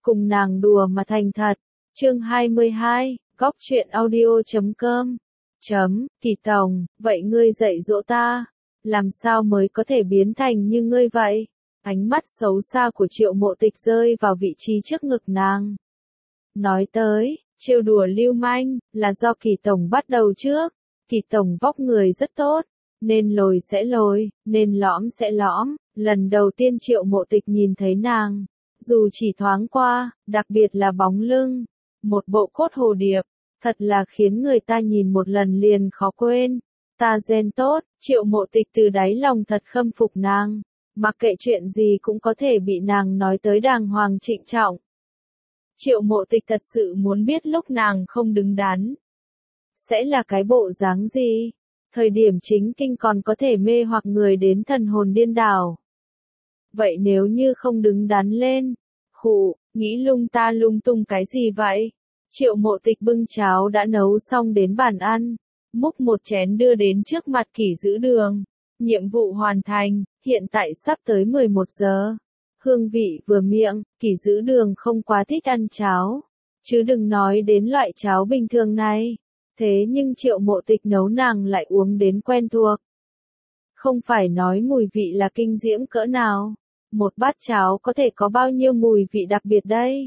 cùng nàng đùa mà thành thật. Chương 22, Góc truyện audio.com. Kỳ Tổng, vậy ngươi dạy dỗ ta, làm sao mới có thể biến thành như ngươi vậy? Ánh mắt xấu xa của Triệu Mộ Tịch rơi vào vị trí trước ngực nàng. Nói tới, trêu đùa lưu manh, là do Kỳ Tổng bắt đầu trước. Kỳ Tổng vóc người rất tốt, nên lồi sẽ lồi, nên lõm sẽ lõm. Lần đầu tiên Triệu Mộ Tịch nhìn thấy nàng, dù chỉ thoáng qua, đặc biệt là bóng lưng, một bộ cốt hồ điệp, thật là khiến người ta nhìn một lần liền khó quên. Ta gen tốt, Triệu Mộ Tịch từ đáy lòng thật khâm phục nàng, mặc kệ chuyện gì cũng có thể bị nàng nói tới đàng hoàng trịnh trọng. Triệu Mộ Tịch thật sự muốn biết lúc nàng không đứng đắn, sẽ là cái bộ dáng gì? Thời điểm chính kinh còn có thể mê hoặc người đến thần hồn điên đảo. Vậy nếu như không đứng đắn lên, nghĩ lung ta lung tung cái gì vậy? Triệu Mộ Tịch bưng cháo đã nấu xong đến bàn ăn, múc một chén đưa đến trước mặt Kỷ Dữ Đường. Nhiệm vụ hoàn thành, hiện tại sắp tới 11 giờ. Hương vị vừa miệng, Kỷ Dữ Đường không quá thích ăn cháo, chứ đừng nói đến loại cháo bình thường này. Thế nhưng Triệu Mộ Tịch nấu nàng lại uống đến quen thuộc. Không phải nói mùi vị là kinh diễm cỡ nào, một bát cháo có thể có bao nhiêu mùi vị đặc biệt đây.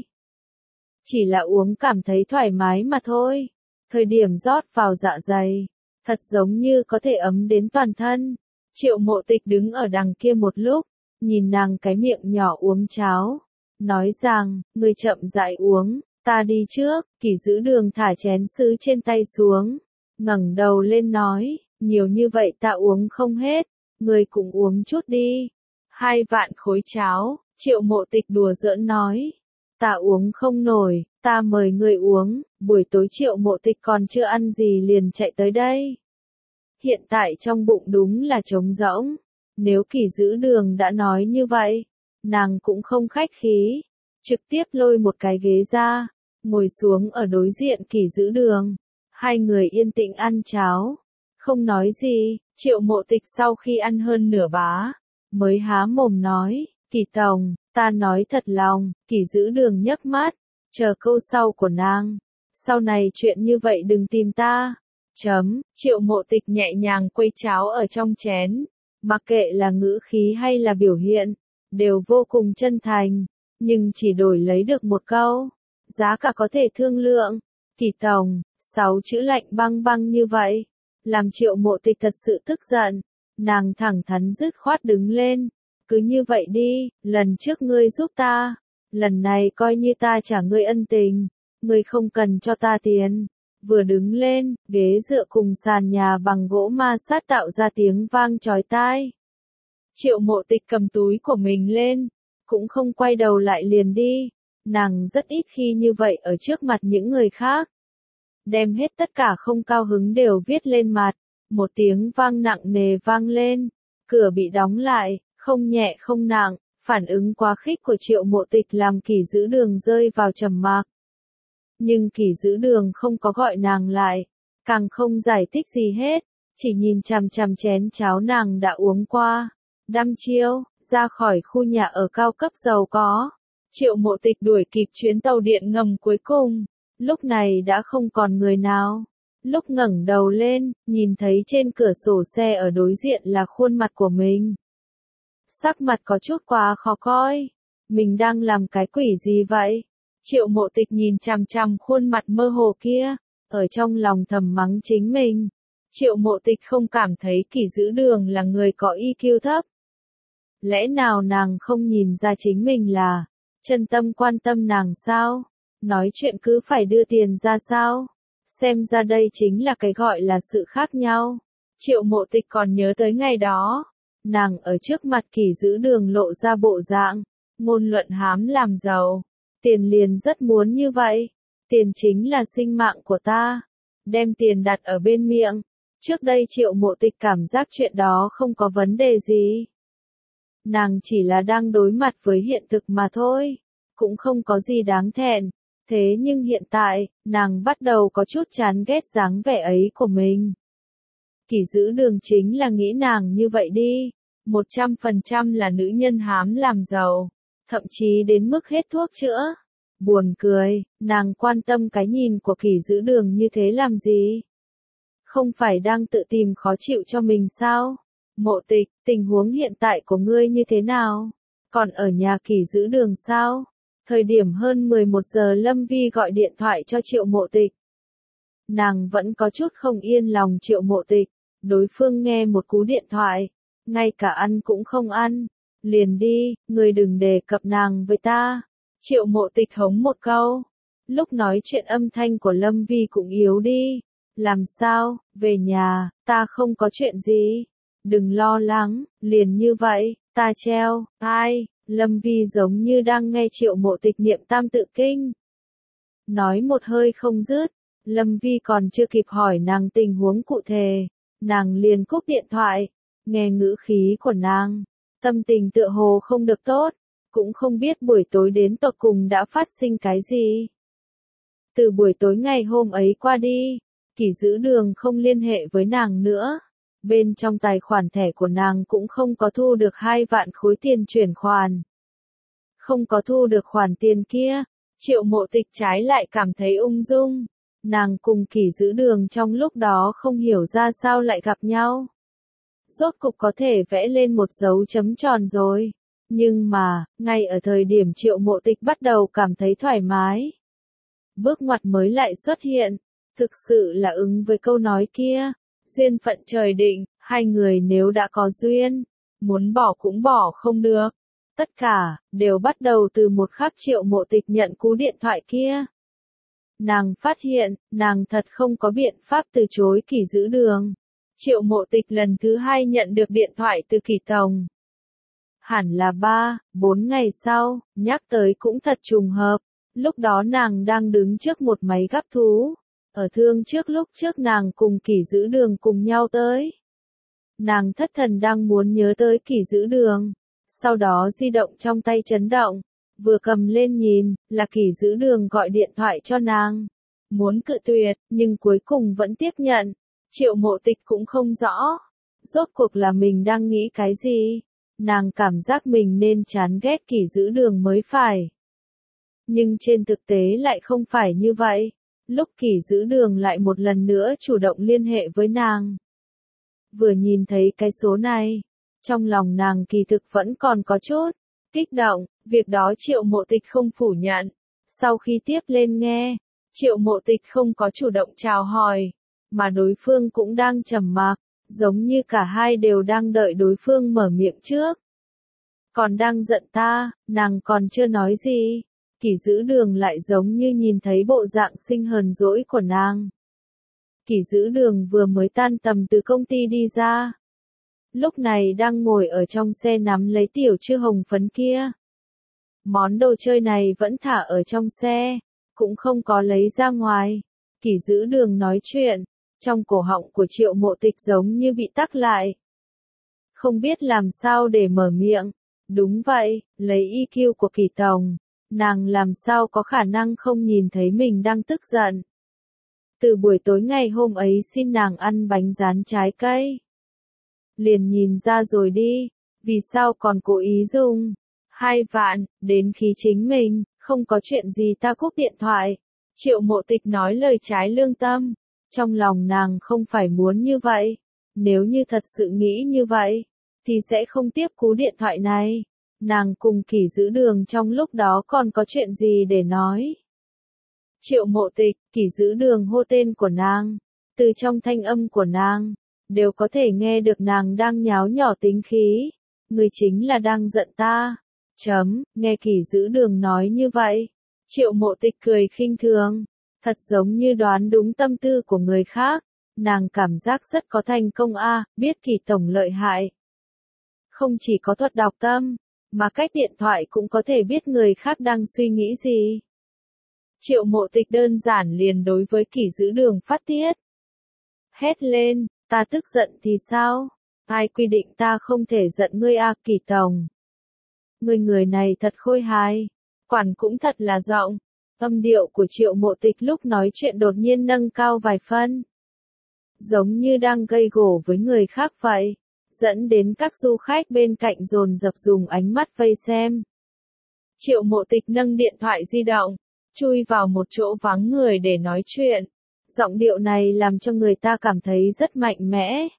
Chỉ là uống cảm thấy thoải mái mà thôi. Thời điểm rót vào dạ dày, thật giống như có thể ấm đến toàn thân. Triệu Mộ Tịch đứng ở đằng kia một lúc, nhìn nàng cái miệng nhỏ uống cháo, nói rằng, ngươi chậm rãi uống, ta đi trước. Kỷ Dữ Đường thả chén sứ trên tay xuống, ngẩng đầu lên nói, nhiều như vậy ta uống không hết, ngươi cũng uống chút đi. 2 vạn khối cháo, Triệu Mộ Tịch đùa giỡn nói, ta uống không nổi, ta mời ngươi uống. Buổi tối Triệu Mộ Tịch còn chưa ăn gì liền chạy tới đây. Hiện tại trong bụng đúng là trống rỗng. Nếu Kỷ Dữ Đường đã nói như vậy, nàng cũng không khách khí, trực tiếp lôi một cái ghế ra, ngồi xuống ở đối diện Kỷ Dữ Đường. Hai người yên tĩnh ăn cháo, không nói gì. Triệu Mộ Tịch sau khi ăn hơn nửa bá, mới há mồm nói, Kỷ Tổng, ta nói thật lòng. Kỷ Dữ Đường nhấc mắt, chờ câu sau của nàng. Sau này chuyện như vậy đừng tìm ta. Triệu Mộ Tịch nhẹ nhàng quây cháo ở trong chén, mặc kệ là ngữ khí hay là biểu hiện, đều vô cùng chân thành, nhưng chỉ đổi lấy được một câu, giá cả có thể thương lượng. Kỷ Tổng, 6 chữ lạnh băng băng như vậy, làm Triệu Mộ Tịch thật sự tức giận. Nàng thẳng thắn dứt khoát đứng lên, cứ như vậy đi, lần trước ngươi giúp ta, lần này coi như ta trả ngươi ân tình, ngươi không cần cho ta tiền. Vừa đứng lên, ghế dựa cùng sàn nhà bằng gỗ ma sát tạo ra tiếng vang chói tai. Triệu Mộ Tịch cầm túi của mình lên, cũng không quay đầu lại liền đi. Nàng rất ít khi như vậy ở trước mặt những người khác. Đem hết tất cả không cao hứng đều viết lên mặt. Một tiếng vang nặng nề vang lên, cửa bị đóng lại, không nhẹ không nặng. Phản ứng quá khích của Triệu Mộ Tịch làm Kỷ Dữ Đường rơi vào trầm mặc. Nhưng Kỷ Dữ Đường không có gọi nàng lại, càng không giải thích gì hết, chỉ nhìn chằm chằm chén cháo nàng đã uống qua. Đăm chiêu, ra khỏi khu nhà ở cao cấp giàu có. Triệu Mộ Tịch đuổi kịp chuyến tàu điện ngầm cuối cùng, lúc này đã không còn người nào. Lúc ngẩng đầu lên, nhìn thấy trên cửa sổ xe ở đối diện là khuôn mặt của mình. Sắc mặt có chút quá khó coi. Mình đang làm cái quỷ gì vậy? Triệu Mộ Tịch nhìn chằm chằm khuôn mặt mơ hồ kia, ở trong lòng thầm mắng chính mình. Triệu Mộ Tịch không cảm thấy Kỷ Dữ Đường là người có EQ thấp. Lẽ nào nàng không nhìn ra chính mình là chân tâm quan tâm nàng sao? Nói chuyện cứ phải đưa tiền ra sao? Xem ra đây chính là cái gọi là sự khác nhau. Triệu Mộ Tịch còn nhớ tới ngày đó, nàng ở trước mặt Kỷ Dữ Đường lộ ra bộ dạng, ngôn luận hám làm giàu. Tiền liền rất muốn như vậy. Tiền chính là sinh mạng của ta. Đem tiền đặt ở bên miệng. Trước đây Triệu Mộ Tịch cảm giác chuyện đó không có vấn đề gì. Nàng chỉ là đang đối mặt với hiện thực mà thôi. Cũng không có gì đáng thẹn. Thế nhưng hiện tại, nàng bắt đầu có chút chán ghét dáng vẻ ấy của mình. Kỷ Dữ Đường chính là nghĩ nàng như vậy đi. 100% là nữ nhân hám làm giàu. Thậm chí đến mức hết thuốc chữa. Buồn cười, nàng quan tâm cái nhìn của Kỷ Dữ Đường như thế làm gì? Không phải đang tự tìm khó chịu cho mình sao? Mộ Tịch, tình huống hiện tại của ngươi như thế nào? Còn ở nhà Kỷ Dữ Đường sao? Thời điểm hơn 11 giờ Lâm Vi gọi điện thoại cho Triệu Mộ Tịch. Nàng vẫn có chút không yên lòng Triệu Mộ Tịch, đối phương nghe một cú điện thoại, ngay cả ăn cũng không ăn. Liền đi, ngươi đừng đề cập nàng với ta. Triệu Mộ Tịch hống một câu. Lúc nói chuyện âm thanh của Lâm Vi cũng yếu đi. Làm sao, về nhà, ta không có chuyện gì. Đừng lo lắng, liền như vậy, ta treo, ai, Lâm Vi giống như đang nghe Triệu Mộ Tịch niệm tam tự kinh. Nói một hơi không dứt, Lâm Vi còn chưa kịp hỏi nàng tình huống cụ thể, nàng liền cúp điện thoại, nghe ngữ khí của nàng, tâm tình tựa hồ không được tốt, cũng không biết buổi tối đến tột cùng đã phát sinh cái gì. Từ buổi tối ngày hôm ấy qua đi, Kỷ Dữ Đường không liên hệ với nàng nữa. Bên trong tài khoản thẻ của nàng cũng không có thu được 2 vạn khối tiền chuyển khoản. Không có thu được khoản tiền kia, Triệu Mộ Tịch trái lại cảm thấy ung dung. Nàng cùng Kỷ Dữ Đường trong lúc đó không hiểu ra sao lại gặp nhau. Rốt cục có thể vẽ lên một dấu chấm tròn rồi. Nhưng mà, ngay ở thời điểm Triệu Mộ Tịch bắt đầu cảm thấy thoải mái, bước ngoặt mới lại xuất hiện. Thực sự là ứng với câu nói kia, duyên phận trời định, hai người nếu đã có duyên, muốn bỏ cũng bỏ không được. Tất cả, đều bắt đầu từ một khắc Triệu Mộ Tịch nhận cú điện thoại kia. Nàng phát hiện, nàng thật không có biện pháp từ chối Kỷ Dữ Đường. Triệu Mộ Tịch lần thứ 2 nhận được điện thoại từ Kỷ Tổng. Hẳn là 3-4 ngày sau, nhắc tới cũng thật trùng hợp. Lúc đó nàng đang đứng trước một máy gắp thú. Ở thương trước lúc trước nàng cùng Kỷ Dữ Đường cùng nhau tới. Nàng thất thần đang muốn nhớ tới Kỷ Dữ Đường. Sau đó di động trong tay chấn động. Vừa cầm lên nhìn, là Kỷ Dữ Đường gọi điện thoại cho nàng. Muốn cự tuyệt, nhưng cuối cùng vẫn tiếp nhận. Triệu Mộ Tịch cũng không rõ. Rốt cuộc là mình đang nghĩ cái gì? Nàng cảm giác mình nên chán ghét Kỷ Dữ Đường mới phải. Nhưng trên thực tế lại không phải như vậy. Lúc Kỷ Dữ Đường lại một lần nữa chủ động liên hệ với nàng. Vừa nhìn thấy cái số này, trong lòng nàng kỳ thực vẫn còn có chút kích động, việc đó Triệu Mộ Tịch không phủ nhận. Sau khi tiếp lên nghe, Triệu Mộ Tịch không có chủ động chào hỏi, mà đối phương cũng đang trầm mặc, giống như cả hai đều đang đợi đối phương mở miệng trước. Còn đang giận ta, nàng còn chưa nói gì. Kỷ Dữ Đường lại giống như nhìn thấy bộ dạng sinh hờn dỗi của nàng. Kỷ Dữ Đường vừa mới tan tầm từ công ty đi ra. Lúc này đang ngồi ở trong xe nắm lấy tiểu chư hồng phấn kia. Món đồ chơi này vẫn thả ở trong xe, cũng không có lấy ra ngoài. Kỷ Dữ Đường nói chuyện, trong cổ họng của Triệu Mộ Tịch giống như bị tắc lại. Không biết làm sao để mở miệng. Đúng vậy, lấy EQ của Kỷ Tổng, nàng làm sao có khả năng không nhìn thấy mình đang tức giận. Từ buổi tối ngày hôm ấy xin nàng ăn bánh rán trái cây. Liền nhìn ra rồi đi, vì sao còn cố ý dùng 2 vạn, đến khi chính mình, không có chuyện gì ta cúp điện thoại. Triệu Mộ Tịch nói lời trái lương tâm, trong lòng nàng không phải muốn như vậy. Nếu như thật sự nghĩ như vậy, thì sẽ không tiếp cú điện thoại này. Nàng cùng Kỷ Dữ Đường trong lúc đó còn có chuyện gì để nói. Triệu Mộ Tịch, Kỷ Dữ Đường hô tên của nàng, từ trong thanh âm của nàng, đều có thể nghe được nàng đang nháo nhỏ tính khí. Người chính là đang giận ta. Nghe Kỷ Dữ Đường nói như vậy. Triệu Mộ Tịch cười khinh thường, thật giống như đoán đúng tâm tư của người khác. Nàng cảm giác rất có thành công biết Kỷ Tổng lợi hại. Không chỉ có thuật đọc tâm, mà cách điện thoại cũng có thể biết người khác đang suy nghĩ gì. Triệu Mộ Tịch đơn giản liền đối với Kỷ Dữ Đường phát tiết. Hét lên, ta tức giận thì sao? Ai quy định ta không thể giận ngươi Kỷ Tổng? Người này thật khôi hài, quản cũng thật là rộng. Âm điệu của Triệu Mộ Tịch lúc nói chuyện đột nhiên nâng cao vài phân. Giống như đang gây gổ với người khác vậy, dẫn đến các du khách bên cạnh dồn dập dùng ánh mắt vây xem. Triệu Mộ Tịch nâng điện thoại di động, chui vào một chỗ vắng người để nói chuyện. Giọng điệu này làm cho người ta cảm thấy rất mạnh mẽ.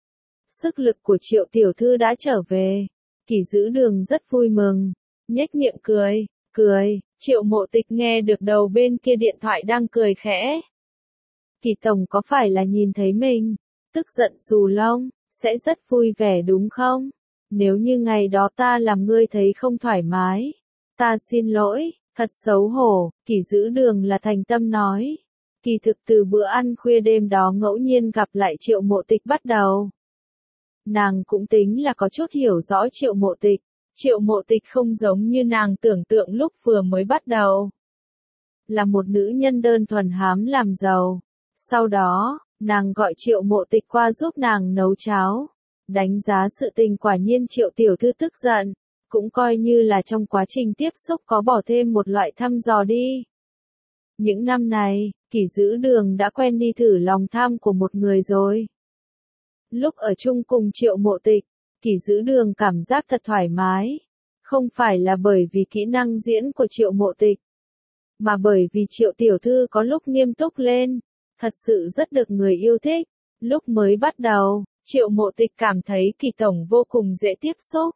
Sức lực của Triệu tiểu thư đã trở về. Kỷ Dữ Đường rất vui mừng, nhếch miệng cười. Triệu Mộ Tịch nghe được đầu bên kia điện thoại đang cười khẽ. Kỷ tổng có phải là nhìn thấy mình, tức giận xù lông, sẽ rất vui vẻ đúng không? Nếu như ngày đó ta làm ngươi thấy không thoải mái, ta xin lỗi, thật xấu hổ. Kỷ Dữ Đường là thành tâm nói. Kỳ thực từ bữa ăn khuya đêm đó ngẫu nhiên gặp lại Triệu Mộ Tịch bắt đầu, nàng cũng tính là có chút hiểu rõ Triệu Mộ Tịch. Triệu Mộ Tịch không giống như nàng tưởng tượng lúc vừa mới bắt đầu. Là một nữ nhân đơn thuần hám làm giàu. Sau đó, nàng gọi Triệu Mộ Tịch qua giúp nàng nấu cháo. Đánh giá sự tình quả nhiên Triệu tiểu thư tức giận. Cũng coi như là trong quá trình tiếp xúc có bỏ thêm một loại thăm dò đi. Những năm này, Kỷ Dữ Đường đã quen đi thử lòng tham của một người rồi. Lúc ở chung cùng Triệu Mộ Tịch, Kỷ Dữ Đường cảm giác thật thoải mái. Không phải là bởi vì kỹ năng diễn của Triệu Mộ Tịch, mà bởi vì Triệu tiểu thư có lúc nghiêm túc lên, thật sự rất được người yêu thích. Lúc mới bắt đầu, Triệu Mộ Tịch cảm thấy Kỷ tổng vô cùng dễ tiếp xúc.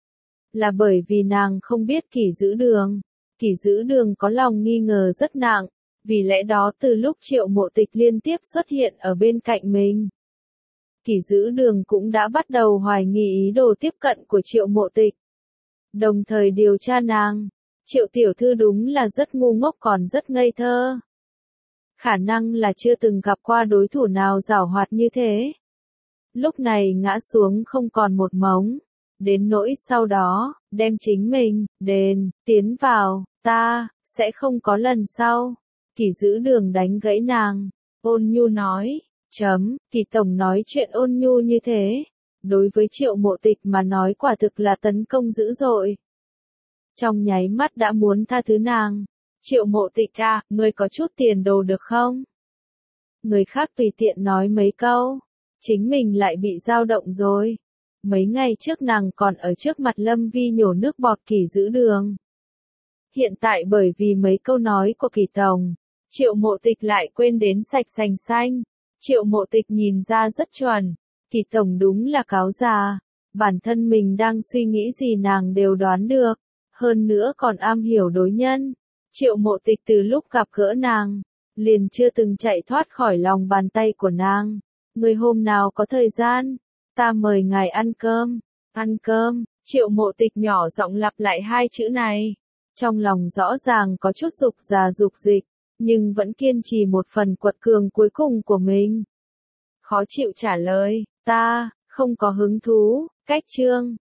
Là bởi vì nàng không biết Kỷ Dữ Đường. Kỷ Dữ Đường có lòng nghi ngờ rất nặng, vì lẽ đó từ lúc Triệu Mộ Tịch liên tiếp xuất hiện ở bên cạnh mình, Kỷ Dữ Đường cũng đã bắt đầu hoài nghi ý đồ tiếp cận của Triệu Mộ Tịch. Đồng thời điều tra nàng. Triệu tiểu thư đúng là rất ngu ngốc còn rất ngây thơ. Khả năng là chưa từng gặp qua đối thủ nào giảo hoạt như thế. Lúc này ngã xuống không còn một mống. Đến nỗi sau đó, đem chính mình, tiến vào, ta, sẽ không có lần sau. Kỷ Dữ Đường đánh gãy nàng. Ôn nhu nói. Kỷ tổng nói chuyện ôn nhu như thế. Đối với Triệu Mộ Tịch mà nói quả thực là tấn công dữ dội. Trong nháy mắt đã muốn tha thứ nàng. Triệu Mộ Tịch à, ngươi có chút tiền đồ được không? Người khác tùy tiện nói mấy câu, chính mình lại bị dao động rồi. Mấy ngày trước nàng còn ở trước mặt Lâm Vi nhổ nước bọt Kỷ Dữ Đường. Hiện tại bởi vì mấy câu nói của Kỷ tổng, Triệu Mộ Tịch lại quên đến sạch sành xanh. Triệu Mộ Tịch nhìn ra rất chuẩn. Kỷ tổng đúng là cáo già. Bản thân mình đang suy nghĩ gì nàng đều đoán được. Hơn nữa còn am hiểu đối nhân. Triệu Mộ Tịch từ lúc gặp gỡ nàng, liền chưa từng chạy thoát khỏi lòng bàn tay của nàng. Người hôm nào có thời gian, ta mời ngài ăn cơm. Ăn cơm. Triệu Mộ Tịch nhỏ giọng lặp lại hai chữ này. Trong lòng rõ ràng có chút dục già dục dịch, nhưng vẫn kiên trì một phần quật cường cuối cùng của mình. Khó chịu trả lời, ta, không có hứng thú. Cách chương